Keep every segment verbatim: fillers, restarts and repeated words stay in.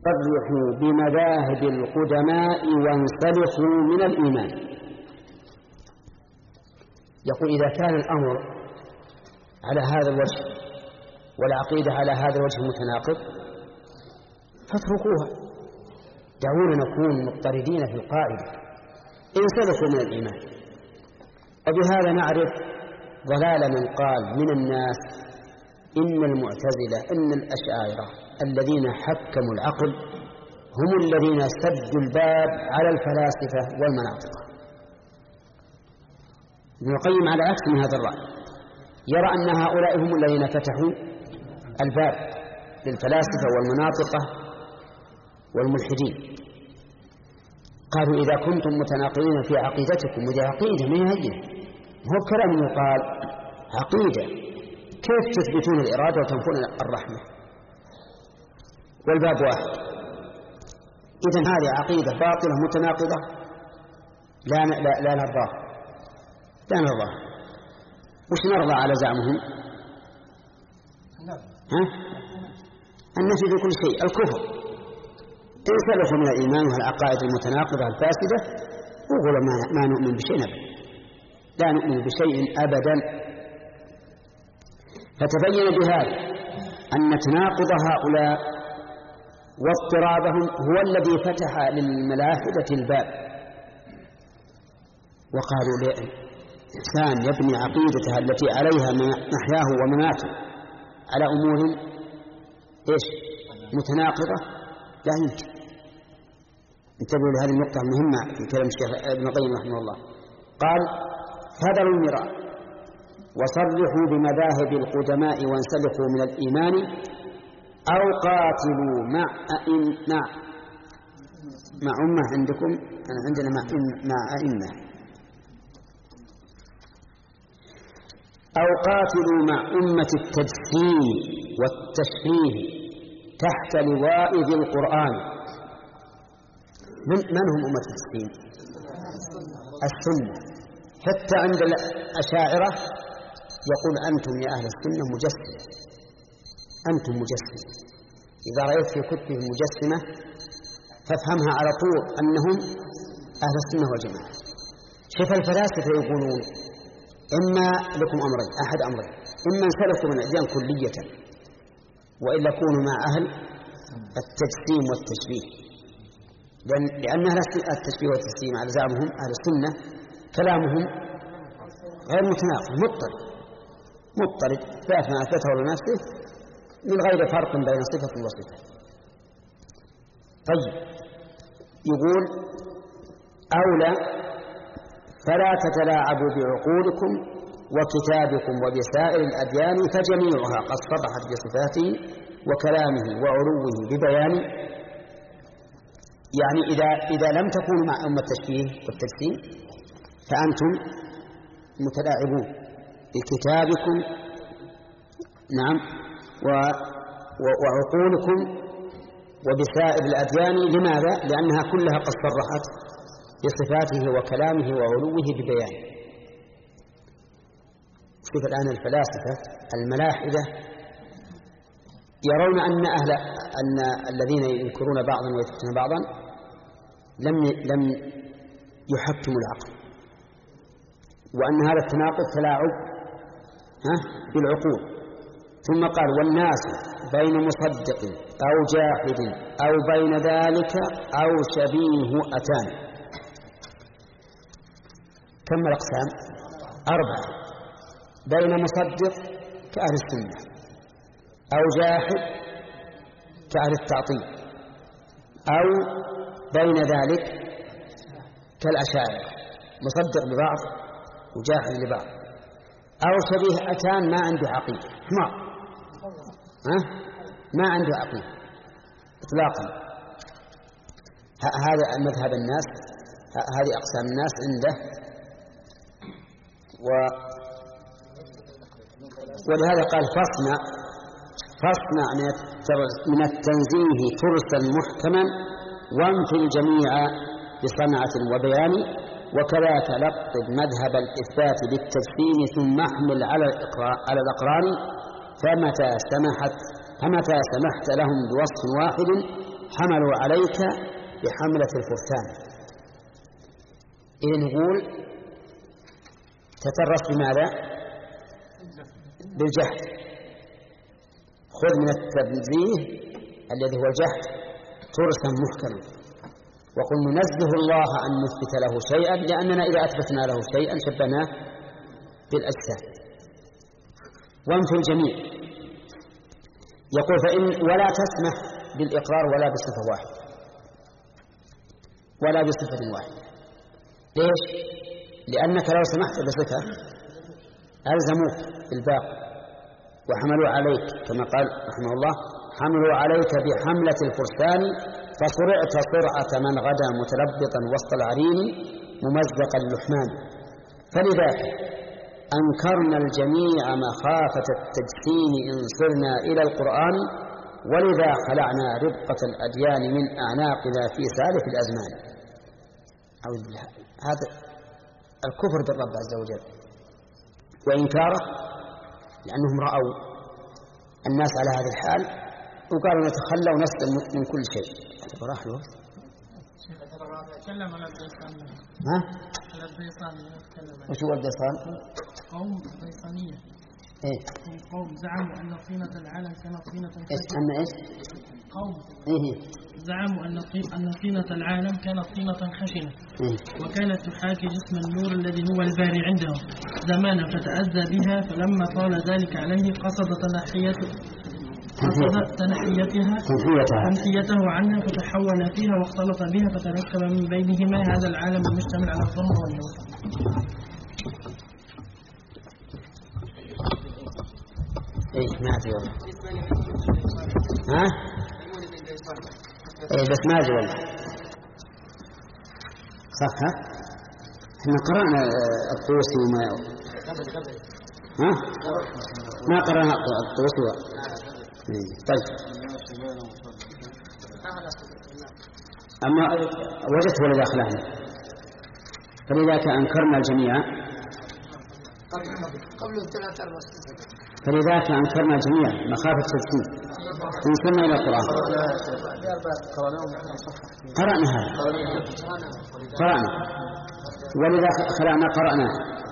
صرحوا بمذاهب القدماء وانسلخوا من الإيمان. يقول إذا كان الأمر على هذا الوجه والعقيدة على هذا الوجه المتناقض فاتركوها، دعونا نكون مضطردين في القاعدة، انسلخوا من الإيمان. وبهذا نعرف ضلال من قال من الناس إن المعتزلة إن الأشاعرة الذين حكموا العقل هم الذين سدوا الباب على الفلاسفة والمناطق. ابن القيم على عكس من هذا الرأي، يرى أن هؤلاء هم الذين فتحوا الباب للفلاسفة والمناطقة والملحدين. قالوا إذا كنتم متناقضين في عقيدتكم، وذي عقيدة من هي هو كلام يقال عقيدة، كيف تثبتون الإرادة وتنفون الرحمة؟ والباب واحد. إذن هذه عقيدة باطلة متناقضة لا لا لا نرضاها لا نرضاها. وش نرضى على زعمهم؟ ها؟ النفي في كل شيء، الكفر. انسلخوا من الإيمان والعقائد المتناقضة الفاسدة وقولوا ما, ما نؤمن بشيء أبدا، لا نؤمن بشيء أبدا. فتبين بهذا أن تناقض هؤلاء واضطرابهم هو الذي فتح للملاحدة الباب، وقالوا لإنسان يبني عقيدتها التي عليها محياه ومماته على أمور إيش متناقضة لا يمكن. انتبهوا لهذه النقطة المهمة في كلام الشيخ ابن القيم رحمه الله. قال فذروا المراء وصرحوا بمذاهب القدماء وانسلخوا من الإيمان أو قاتلوا مع أئم مع مع أمة عندكم، أنا عندنا مع مع أئمة، أو قاتلوا مع أمة التجسيم والتشبيه تحت لواء ذي القرآن. من, من هم أمة التجسيم؟ السنة. حتى عند الأشاعرة يقول أنتم يا أهل السنة مجسم، أنتم مجسم. إذا رأيت في كتبهم مجسمة فافهمها على طول أنهم أهل السنة والجماعة. شوف الفلاسفة يقولون إما لكم أمرين، أحد أمرين، إما انسلخوا من الأديان كلية وإلا كونوا مع أهل التجسيم والتشبيه، لأن, لأن أهل التشبيه والتجسيم على زعمهم أهل السنة كلامهم غير متناقض، مضطرد مضطرد ذات ما أثبته لنفسه من غير فرق بين صفة وصفة. طيب يقول أولى فلا تتلاعبوا بعقولكم وكتابكم وبسائر الأديان فجميعها قد صرحت بصفاته وكلامه وعلوه ببيان. يعني إذا, إذا لم تكونوا مع أمة التشبيه والتجسيم فأنتم متلاعبون بكتابكم نعم وعقولكم وبسائر الأديان. لماذا؟ لأنها كلها قد صرحت بصفاته وكلامه وعلوه ببيان. شوف الآن الفلاسفة الملاحدة يرون أن أهل أن الذين ينكرون بعضا ويثبتون بعضا لم لم يحكموا العقل، وأن هذا التناقض تلاعب ها بالعقول. ثم قال والناس بين مصدق أو جاحد أو بين ذلك أو شبيه أتان. كم الأقسام؟ أربعة. بين مصدق كأهل السنة، أو جاحد كأهل التعطيل، أو بين ذلك كالأشاعرة مصدق ببعض وجاحد لبعض، أو شبيه أتان ما عنده عقيدة حمار ها؟ ما عنده عقيدة إطلاقا. هذا مذهب الناس، هذه أقسام الناس عنده. و ولهذا قال فاصنع فاصنع من التنزيه ترسا محكما وانفي الجميع بصنعة وبيان، وكذاك لقب مذهب الإثبات بالتجسيم ثم احمل على على الأقران، فمتى سمحت فمتى سمحت لهم بوصف واحد حملوا عليك بحملة الفرسان. إذن نقول تترس بماذا؟ بالجهد. خذ من التنزيه الذي هو الجهد ترسا محكما، وقل ننزه الله أن نثبت له شيئا، لأننا إذا أثبتنا له شيئا شبهناه بالأجسام. وانفي الجميع. يقول فإن ولا تسمح بالإقرار ولا بصفة واحدة ولا بصفة واحدة. ليش؟ لأنك لو سمحت بصفة ألزموك بالباقي وحملوا عليك كما قال رحمه الله حملوا عليك بحملة الفرسان فصرعت سرعة من غدا متلبطا وسط العرين ممزق اللحمان. فلذلك أنكرنا الجميع مخافة التجسيم إن صرنا إلى القرآن، ولذا خلعنا ربقة الأديان من أعناقنا في سالف الأزمان. أعوذ بالله. هذا الكفر بالرب عز وجل وإنكاره، لأنهم رأوا الناس على هذا الحال وقالوا نتخلى ونسلم من كل شيء. هذا براح له. تكلم على الضيصان. ها؟ على الضيصان. وش هو الضيصان؟ قوم ضيصانية. إيه؟ هم قوم زعموا أن طينة العالم كانت طينة إيش؟ أن إيش؟ قوم. إيه؟ زعموا أن أن طينة العالم كانت طينة خشنة. إيه؟ وكانت تحاكي جسم النور الذي هو الباري عندهم زمانا فتأذى بها، فلما طال ذلك عليه قصد تنحيته قصد تنحيتها تنحيته عنها فتحول فيها واختلط بها فتركب من بينهما هذا العالم المشتمل على الظلم والنور. إيه ما في والله. ها؟ إيه بس ما في والله. صح ها؟ إحنا قرأنا الطوسي وما ها؟ ما قرأنا الطوسي. طيب. أما وجدت ولا داخلها. فلذلك أنكرنا الجميع. فلذلك أنكرنا الجميع مخافة التجسيم إن صرنا إلى القرآن. قرأنا هذا. قرأنا. ولذا خلعنا قرأنا.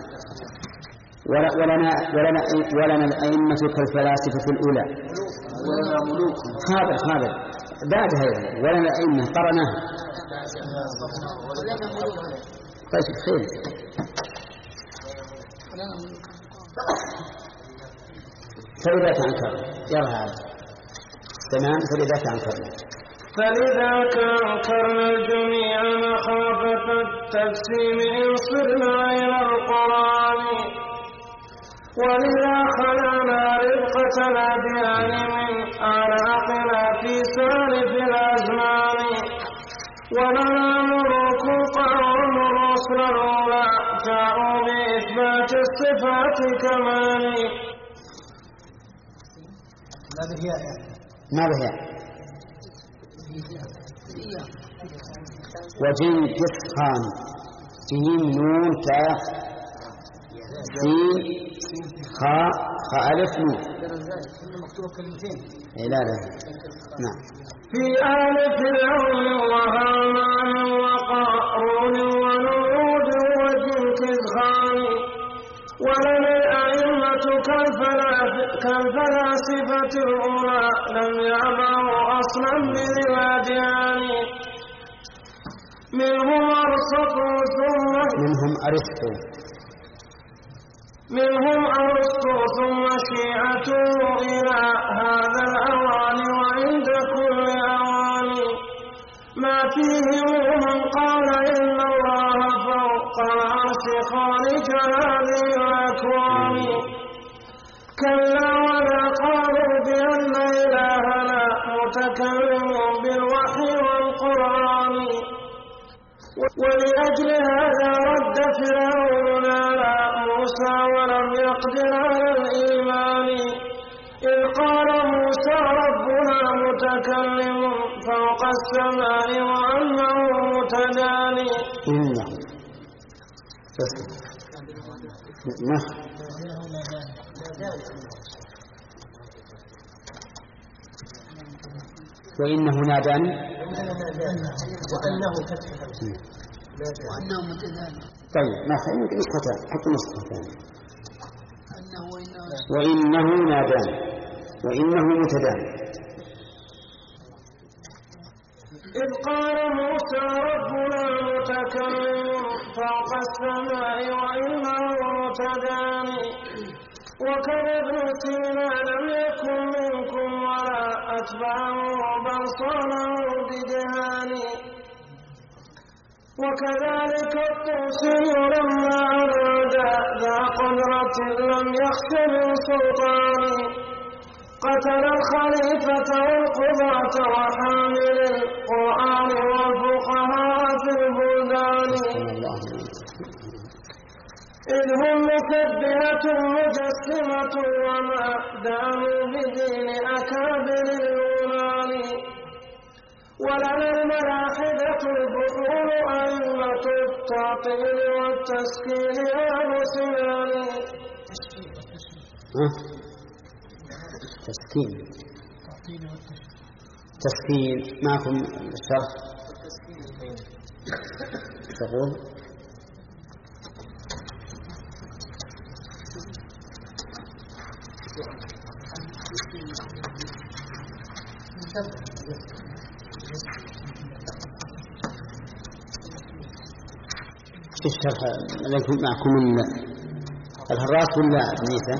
ولنا ولنا ولنا الأئمة كالفلاسفة الأولى. خابر خابر بعد هذا ولنا الأئمة قرأناها. طيب خير. فلذا تنكر يلا هذا تمام. فلذا تنكر فلذاك أنكرنا الجميع مخافة التجسيم إن صرنا إلى القرآن، ولذا خلعنا ربقة الأديان من أعناقنا في سالف الأزمان، ولنا ملوك قوم الرسل الأولى جاءوا بإثبات الصفات كمال. ما بها وجنكس خان جيم نون كاف سين خاء خاء ألف نون. إيه لا لا نعم. في آل فرعون وهامان وقارون ونمرود وجنكس خان، ولنا الأئمة كالفلاسفة الأولى لم يعبروا أصلا بذي الأديان، منهم أرسطو ثم منهم أرسطو منهم أرسطو ثم شيعة إلى هذا الأوان، وعند كل أوان ما فيهم من قال إن الله فوق العرش خالق هذه الأكوان. كلا ولا قالوا بأن إلهنا متكلم بالوحي والقرآن، ولأجل هذا رد فرعون على موسى ولم يقدر على الإيمان، إذ قال موسى ربنا متكلم فوق السماء وأنه متداني. إنه وإنه ناداني وأنه كتب وأنه متدان. طيب ما خلينا نسختان حط نسختان وإنه ناداني وإنه متدان. إذ قال موسى ربنا متكلم فوق السماء وإنه متدان وكان ابن سينا لم يكن منكم ولا أتباعه بل صانه بدهان وكذلك الطوسي لما أراد ذا قدرة لم يخف من سلطان قتل الخليفة والقضاة وحامل القرآن والفقهاء في البلدان إذ هم مسبهة مجسمة وما دانوا بدين أكابر اليونان ولنا الملاحدة البحور أئمة التعطيل والتسكين أهل سنان. تسكين تسكين معكم الشرح تقول في الشرح لكم معكم الهراس ولا بنيته؟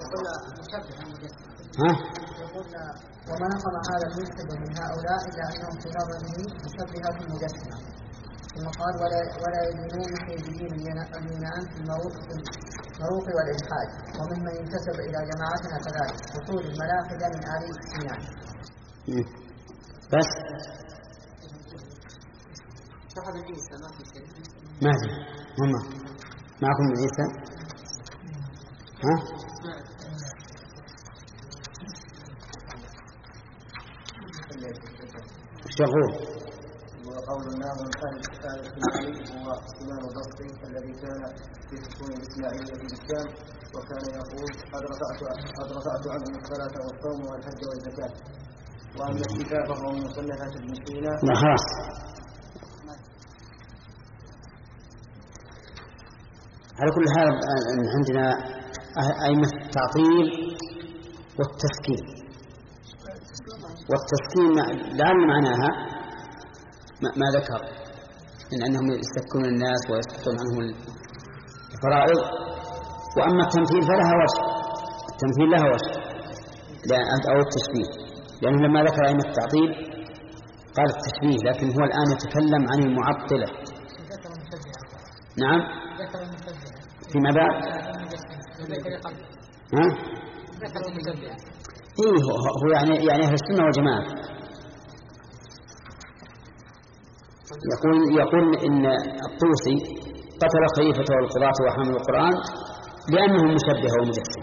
ها؟ وما نقم هذا المشتبه من هؤلاء إلا أنهم في نظره مشبهات مجسمة. ثم قال ولا ولا يدينون حزبيين اليونان في المروق والإلحاد وممن ينتسب إلى جماعتنا كذلك وصول الملاحدة من آل سيناء. بس ما في ماما معكم عيسى ها شغول. وقول الناظم قال الإسماعيلي هو إمام البصري الذي كان في سكون الإسماعيلية في الشام وكان يقول قد رفعت قد رفعت عنهم الصلاة والصوم والحج والزكاة. وأما الشفاء فهو من مصنفات ابن سينا. لا خلاص على كل حال عندنا أئمة التعطيل والتسكين والتسكين لعل معناها ما ذكر إن أنهم يسكنون الناس ويسقطون عنهم الفرائض. وأما التمثيل فلها وجه التمثيل لها وجه أو التشبيه لأنه لما ذكر أئمة التعطيل قال التشبيه لكن هو الآن يتكلم عن المعطلة. نعم فيما بعد ها؟ إيه هو يعني يعني أهل السنة والجماعة يقول يقول إن الطوسي قتل خليفة والقضاة وحامل القرآن لأنهم مشبه ومجسم.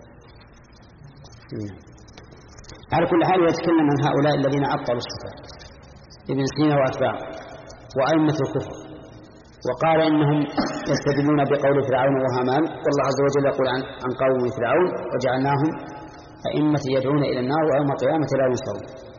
على كل حال يتكلم عن هؤلاء الذين عطلوا الصفات ابن سينا وأتباعه وأئمة الكفر وقال إنهم يستدلون بقول فرعون وهامان والله عز وجل يقول عن, عن قوم فرعون وجعلناهم أئمة يدعون إلى النار ويوم القيامة لا ينصرون.